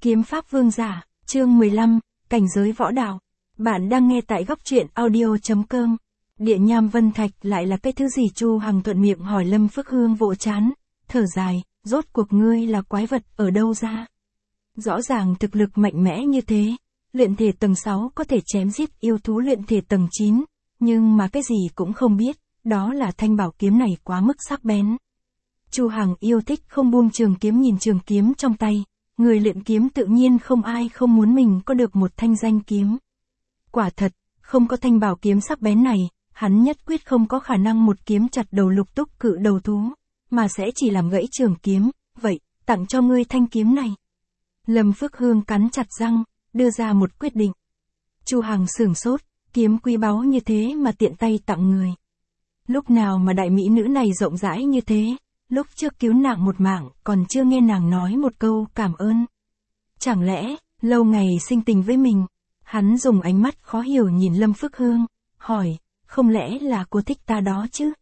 Kiếm pháp vương giả, chương 15, cảnh giới võ đạo. Bạn đang nghe tại góc truyện audio.com. Địa nham vân thạch lại là cái thứ gì? Chu Hằng thuận miệng hỏi. Lâm Phước Hương vỗ trán, thở dài, rốt cuộc ngươi là quái vật ở đâu ra? Rõ ràng thực lực mạnh mẽ như thế, luyện thể tầng 6 có thể chém giết yêu thú luyện thể tầng 9, nhưng mà cái gì cũng không biết, đó là thanh bảo kiếm này quá mức sắc bén. Chu Hằng yêu thích không buông trường kiếm, nhìn trường kiếm trong tay, người luyện kiếm tự nhiên không ai không muốn mình có được một thanh danh kiếm. Quả thật, không có thanh bảo kiếm sắc bén này, hắn nhất quyết không có khả năng một kiếm chặt đầu Lục Túc Cự đầu thú, mà sẽ chỉ làm gãy trường kiếm, vậy, tặng cho ngươi thanh kiếm này. Lâm Phước Hương cắn chặt răng, đưa ra một quyết định. Chu Hằng sửng sốt, kiếm quý báu như thế mà tiện tay tặng người. Lúc nào mà đại mỹ nữ này rộng rãi như thế, lúc trước cứu nàng một mạng, còn chưa nghe nàng nói một câu cảm ơn. Chẳng lẽ, lâu ngày sinh tình với mình? Hắn dùng ánh mắt khó hiểu nhìn Lâm Phước Hương, hỏi, không lẽ là cô thích ta đó chứ?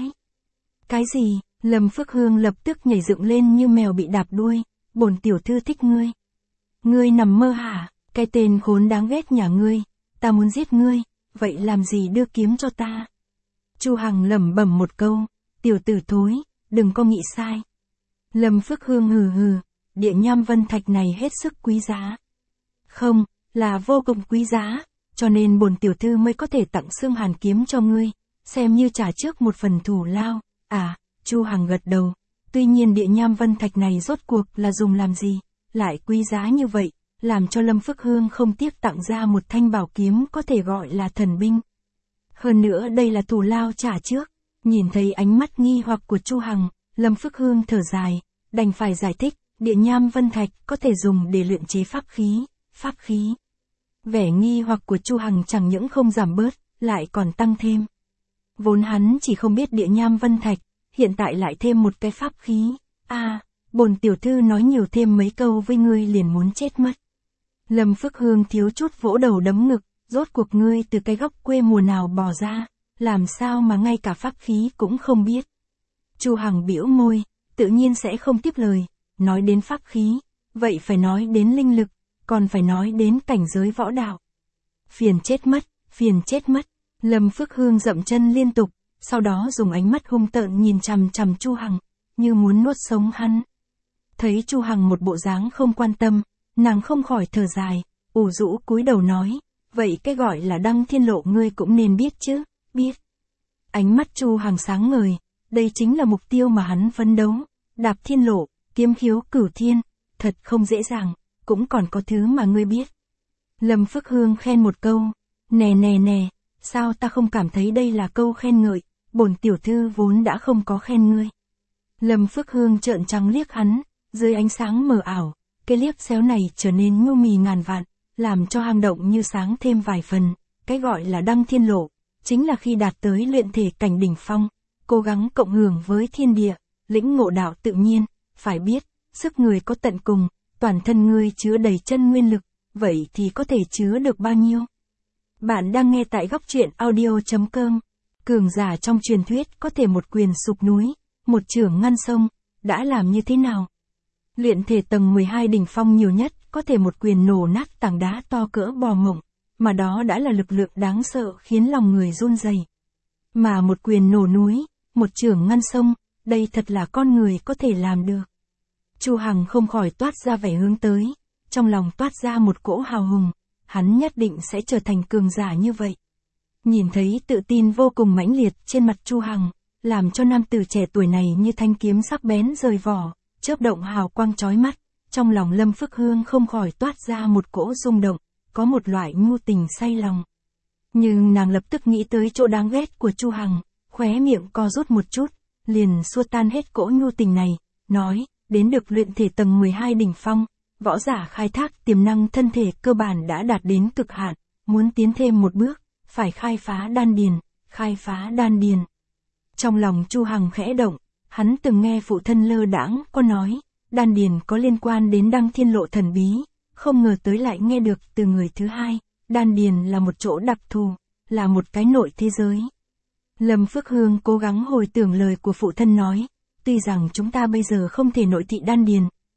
Cái gì? Lâm Phước Hương lập tức nhảy dựng lên như mèo bị đạp đuôi, bổn tiểu thư thích ngươi. Ngươi nằm mơ hả? Cái tên khốn đáng ghét nhà ngươi, ta muốn giết ngươi, vậy làm gì đưa kiếm cho ta? Chu Hằng lẩm bẩm một câu, tiểu tử thối, đừng có nghĩ sai. Lâm Phước Hương hừ hừ, địa nham vân thạch này hết sức quý giá. Không, là vô cùng quý giá, cho nên bổn tiểu thư mới có thể tặng xương hàn kiếm cho ngươi, xem như trả trước một phần thù lao. À, Chu Hằng gật đầu, tuy nhiên địa nham vân thạch này rốt cuộc là dùng làm gì, lại quý giá như vậy, làm cho Lâm Phước Hương không tiếc tặng ra một thanh bảo kiếm có thể gọi là thần binh. Hơn nữa đây là thù lao trả trước. Nhìn thấy ánh mắt nghi hoặc của Chu Hằng, Lâm Phước Hương thở dài, đành phải giải thích, địa nham vân thạch có thể dùng để luyện chế pháp khí. Vẻ nghi hoặc của Chu Hằng chẳng những không giảm bớt, lại còn tăng thêm. Vốn hắn chỉ không biết địa nham vân thạch, hiện tại lại thêm một cái pháp khí. À, bổn tiểu thư nói nhiều thêm mấy câu với ngươi liền muốn chết mất. Lâm Phước Hương thiếu chút vỗ đầu đấm ngực, rốt cuộc ngươi từ cái góc quê mùa nào bò ra, làm sao mà ngay cả pháp khí cũng không biết. Chu Hằng bĩu môi, tự nhiên sẽ không tiếp lời, nói đến pháp khí, vậy phải nói đến linh lực, còn phải nói đến cảnh giới võ đạo. Phiền chết mất, Lâm Phước Hương dậm chân liên tục, sau đó dùng ánh mắt hung tợn nhìn chằm chằm Chu Hằng, như muốn nuốt sống hắn. Thấy Chu Hằng một bộ dáng không quan tâm, nàng không khỏi thở dài, ủ rũ cúi đầu nói, vậy cái gọi là đăng thiên lộ ngươi cũng nên biết chứ, biết. Ánh mắt Chu Hằng sáng ngời, đây chính là mục tiêu mà hắn phấn đấu, đạp thiên lộ, kiếm khiếu cửu thiên, thật không dễ dàng, cũng còn có thứ mà ngươi biết. Lâm Phước Hương khen một câu, nè, sao ta không cảm thấy đây là câu khen ngợi, bổn tiểu thư vốn đã không có khen ngươi. Lâm Phước Hương trợn trắng liếc hắn, dưới ánh sáng mờ ảo, cái liếc xéo này trở nên nhu mì ngàn vạn, làm cho hang động như sáng thêm vài phần. Cái gọi là đăng thiên lộ, chính là khi đạt tới luyện thể cảnh đỉnh phong, cố gắng cộng hưởng với thiên địa, lĩnh ngộ đạo tự nhiên, phải biết, sức người có tận cùng, toàn thân ngươi chứa đầy chân nguyên lực, vậy thì có thể chứa được bao nhiêu? Bạn đang nghe tại góc truyện audio.com. Cường giả trong truyền thuyết có thể một quyền sụp núi, một chưởng ngăn sông, đã làm như thế nào? Luyện thể tầng 12 đỉnh phong nhiều nhất, có thể một quyền nổ nát tảng đá to cỡ bò mộng, mà đó đã là lực lượng đáng sợ khiến lòng người run rẩy. Mà một quyền nổ núi, một chưởng ngăn sông, đây thật là con người có thể làm được. Chu Hằng không khỏi toát ra vẻ hướng tới, trong lòng toát ra một cỗ hào hùng, hắn nhất định sẽ trở thành cường giả như vậy. Nhìn thấy tự tin vô cùng mãnh liệt trên mặt Chu Hằng, làm cho nam tử trẻ tuổi này như thanh kiếm sắc bén rời vỏ, chớp động hào quang chói mắt, trong lòng Lâm Phước Hương không khỏi toát ra một cỗ rung động, có một loại nhu tình say lòng. Nhưng nàng lập tức nghĩ tới chỗ đáng ghét của Chu Hằng, khóe miệng co rút một chút, liền xua tan hết cỗ nhu tình này, nói, đến được luyện thể tầng 12 đỉnh phong, võ giả khai thác tiềm năng thân thể cơ bản đã đạt đến cực hạn, muốn tiến thêm một bước, phải khai phá đan điền. Trong lòng Chu Hằng khẽ động, hắn từng nghe phụ thân lơ đãng có nói, đan điền có liên quan đến đăng thiên lộ thần bí, không ngờ tới lại nghe được từ người thứ hai, đan điền là một chỗ đặc thù, là một cái nội thế giới. Lâm Phước Hương cố gắng hồi tưởng lời của phụ thân nói, tuy rằng chúng ta bây giờ không thể nội thị đan điền,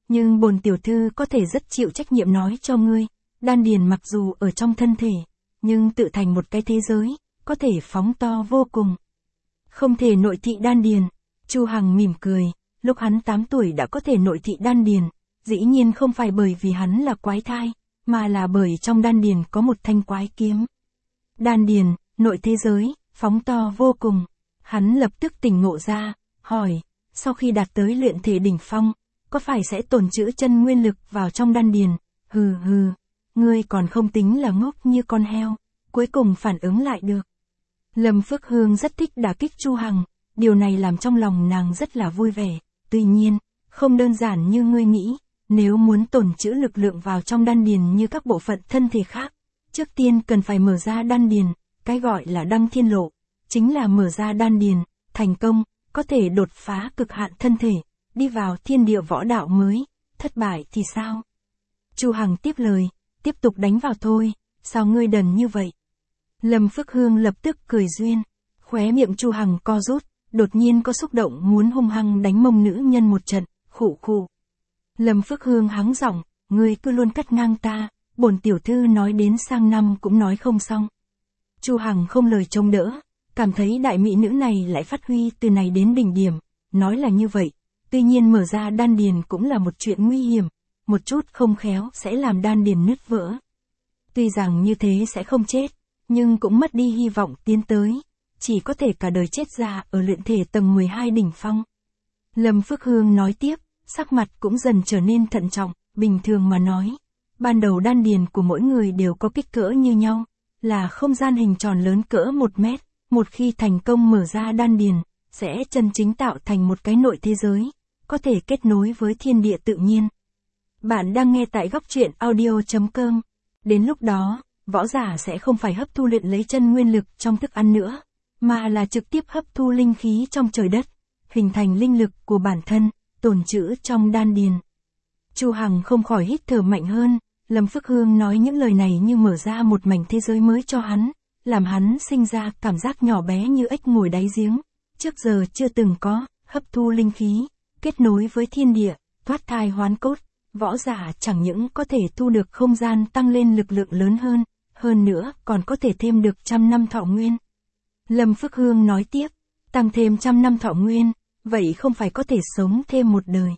nhưng bổn tiểu thư có thể rất chịu trách nhiệm nói cho ngươi, đan điền mặc dù ở trong thân thể, nhưng tự thành một cái thế giới, có thể phóng to vô cùng. Không thể nội thị đan điền. Chu Hằng mỉm cười, lúc hắn 8 tuổi đã có thể nội thị đan điền, dĩ nhiên không phải bởi vì hắn là quái thai, mà là bởi trong đan điền có một thanh quái kiếm. Đan điền, nội thế giới, phóng to vô cùng. Hắn lập tức tỉnh ngộ ra, hỏi, sau khi đạt tới luyện thể đỉnh phong, có phải sẽ tồn trữ chân nguyên lực vào trong đan điền? Hừ hừ, ngươi còn không tính là ngốc như con heo, cuối cùng phản ứng lại được. Lâm Phước Hương rất thích đả kích Chu Hằng, điều này làm trong lòng nàng rất là vui vẻ. Tuy nhiên, không đơn giản như ngươi nghĩ, nếu muốn tồn trữ lực lượng vào trong đan điền như các bộ phận thân thể khác, trước tiên cần phải mở ra đan điền, cái gọi là đăng thiên lộ, chính là mở ra đan điền, thành công, có thể đột phá cực hạn thân thể, đi vào thiên địa võ đạo mới, thất bại thì sao? Chu Hằng tiếp lời, tiếp tục đánh vào thôi, sao ngươi đần như vậy? Lâm Phước Hương lập tức cười duyên, khóe miệng Chu Hằng co rút, đột nhiên có xúc động muốn hung hăng đánh mông nữ nhân một trận, khụ khụ. Lâm Phước Hương hắng giọng, ngươi cứ luôn cắt ngang ta, bổn tiểu thư nói đến sang năm cũng nói không xong. Chu Hằng không lời chống đỡ, cảm thấy đại mỹ nữ này lại phát huy từ này đến đỉnh điểm, nói là như vậy, tuy nhiên mở ra đan điền cũng là một chuyện nguy hiểm, một chút không khéo sẽ làm đan điền nứt vỡ. Tuy rằng như thế sẽ không chết, nhưng cũng mất đi hy vọng tiến tới, chỉ có thể cả đời chết già ở luyện thể tầng 12 đỉnh phong. Lâm Phước Hương nói tiếp, sắc mặt cũng dần trở nên thận trọng, bình thường mà nói, ban đầu đan điền của mỗi người đều có kích cỡ như nhau, là không gian hình tròn lớn cỡ 1 mét, một khi thành công mở ra đan điền, sẽ chân chính tạo thành một cái nội thế giới, có thể kết nối với thiên địa tự nhiên. Bạn đang nghe tại góc truyện audio.com. Đến lúc đó, võ giả sẽ không phải hấp thu luyện lấy chân nguyên lực trong thức ăn nữa, mà là trực tiếp hấp thu linh khí trong trời đất, hình thành linh lực của bản thân, tồn trữ trong đan điền. Chu Hằng không khỏi hít thở mạnh hơn, Lâm Phước Hương nói những lời này như mở ra một mảnh thế giới mới cho hắn, làm hắn sinh ra cảm giác nhỏ bé như ếch ngồi đáy giếng, trước giờ chưa từng có, hấp thu linh khí, kết nối với thiên địa, thoát thai hoán cốt, võ giả chẳng những có thể thu được không gian tăng lên lực lượng lớn hơn nữa còn có thể thêm được 100 năm thọ nguyên. Lâm Phước Hương nói tiếp, tăng thêm 100 năm thọ nguyên, vậy không phải có thể sống thêm một đời.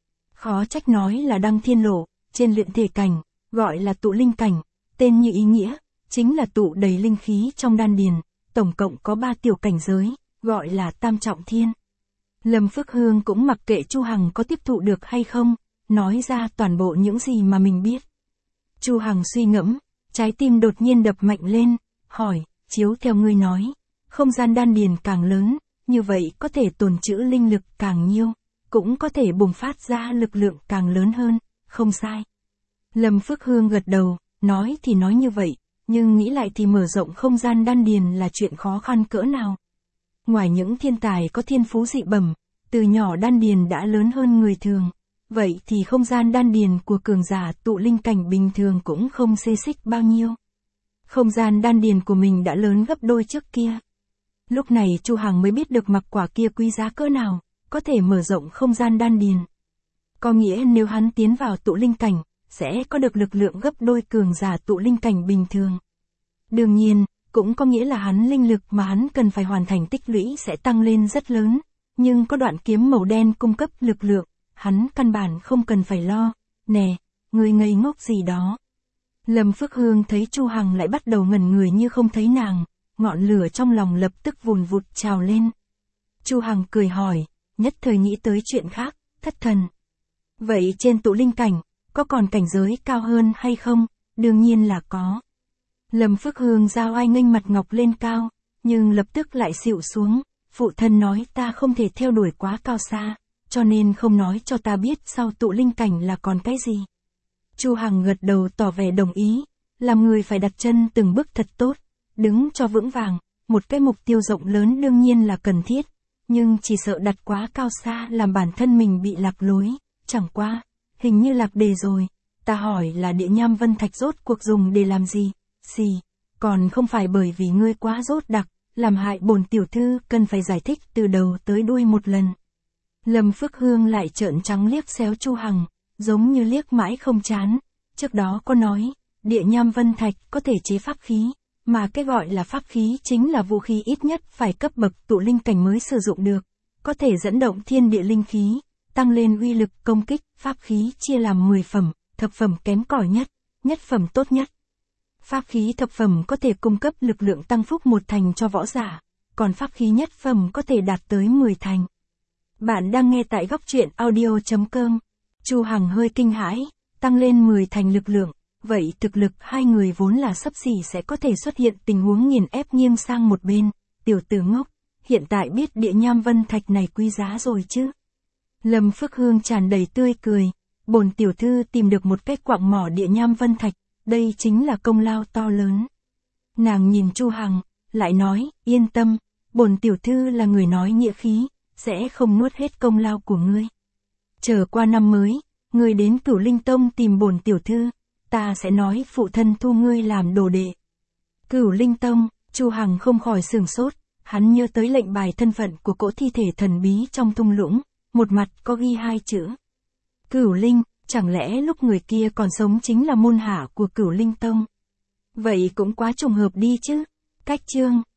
Khó trách nói là đăng thiên lộ, trên luyện thể cảnh, gọi là tụ linh cảnh, tên như ý nghĩa, chính là tụ đầy linh khí trong đan điền, tổng cộng có 3 tiểu cảnh giới, gọi là tam trọng thiên. Lâm Phước Hương cũng mặc kệ Chu Hằng có tiếp thụ được hay không, nói ra toàn bộ những gì mà mình biết. Chu Hằng suy ngẫm, trái tim đột nhiên đập mạnh lên, hỏi, chiếu theo ngươi nói, không gian đan điền càng lớn, như vậy có thể tồn trữ linh lực càng nhiều, cũng có thể bùng phát ra lực lượng càng lớn hơn, không sai. Lâm Phước Hương gật đầu, nói thì nói như vậy, nhưng nghĩ lại thì mở rộng không gian đan điền là chuyện khó khăn cỡ nào. Ngoài những thiên tài có thiên phú dị bẩm, từ nhỏ đan điền đã lớn hơn người thường, vậy thì không gian đan điền của cường giả tụ linh cảnh bình thường cũng không xê xích bao nhiêu. Không gian đan điền của mình đã lớn gấp đôi trước kia. Lúc này Chu Hằng mới biết được mặc quả kia quý giá cỡ nào, có thể mở rộng không gian đan điền. Có nghĩa nếu hắn tiến vào tụ linh cảnh, sẽ có được lực lượng gấp đôi cường giả tụ linh cảnh bình thường. Đương nhiên, cũng có nghĩa là hắn linh lực mà hắn cần phải hoàn thành tích lũy sẽ tăng lên rất lớn, nhưng có đoạn kiếm màu đen cung cấp lực lượng, hắn căn bản không cần phải lo. Nè, người ngây ngốc gì đó. Lâm Phước Hương thấy Chu Hằng lại bắt đầu ngẩn người như không thấy nàng, ngọn lửa trong lòng lập tức vùn vụt trào lên. Chu Hằng cười hỏi, nhất thời nghĩ tới chuyện khác, thất thần. Vậy trên tụ linh cảnh, có còn cảnh giới cao hơn hay không? Đương nhiên là có. Lâm Phước Hương giao ai nghênh mặt ngọc lên cao, nhưng lập tức lại xịu xuống, phụ thân nói ta không thể theo đuổi quá cao xa, cho nên không nói cho ta biết sau tụ linh cảnh là còn cái gì. Chu Hằng gật đầu tỏ vẻ đồng ý, làm người phải đặt chân từng bước thật tốt, đứng cho vững vàng, một cái mục tiêu rộng lớn đương nhiên là cần thiết, nhưng chỉ sợ đặt quá cao xa làm bản thân mình bị lạc lối, chẳng qua, hình như lạc đề rồi, ta hỏi là địa nham vân thạch rốt cuộc dùng để làm gì, còn không phải bởi vì ngươi quá rốt đặc, làm hại bổn tiểu thư cần phải giải thích từ đầu tới đuôi một lần. Lâm Phước Hương lại trợn trắng liếc xéo Chu Hằng, giống như liếc mãi không chán. Trước đó có nói, địa nham vân thạch có thể chế pháp khí, mà cái gọi là pháp khí chính là vũ khí ít nhất phải cấp bậc tụ linh cảnh mới sử dụng được, có thể dẫn động thiên địa linh khí, tăng lên uy lực công kích. Pháp khí chia làm 10 phẩm, thập phẩm kém cỏi nhất, nhất phẩm tốt nhất. Pháp khí thập phẩm có thể cung cấp lực lượng tăng phúc 1 thành cho võ giả, còn pháp khí nhất phẩm có thể đạt tới 10 thành. Bạn đang nghe tại góc truyện audio.com. Chu Hằng hơi kinh hãi, tăng lên 10 thành lực lượng, vậy thực lực hai người vốn là xấp xỉ sẽ có thể xuất hiện tình huống nghiền ép nghiêng sang một bên. Tiểu tử ngốc, hiện tại biết địa nham vân thạch này quý giá rồi chứ? Lâm Phước Hương tràn đầy tươi cười, bổn tiểu thư tìm được một cái quặng mỏ địa nham vân thạch, đây chính là công lao to lớn. Nàng nhìn Chu Hằng, lại nói, yên tâm, bổn tiểu thư là người nói nghĩa khí, sẽ không nuốt hết công lao của ngươi. Chờ qua năm mới, ngươi đến Cửu Linh Tông tìm bổn tiểu thư, ta sẽ nói phụ thân thu ngươi làm đồ đệ. Cửu Linh Tông, Chu Hằng không khỏi sửng sốt, hắn nhớ tới lệnh bài thân phận của cỗ thi thể thần bí trong thung lũng, một mặt có ghi 2 chữ. Cửu Linh, chẳng lẽ lúc người kia còn sống chính là môn hạ của Cửu Linh Tông? Vậy cũng quá trùng hợp đi chứ. Cách chương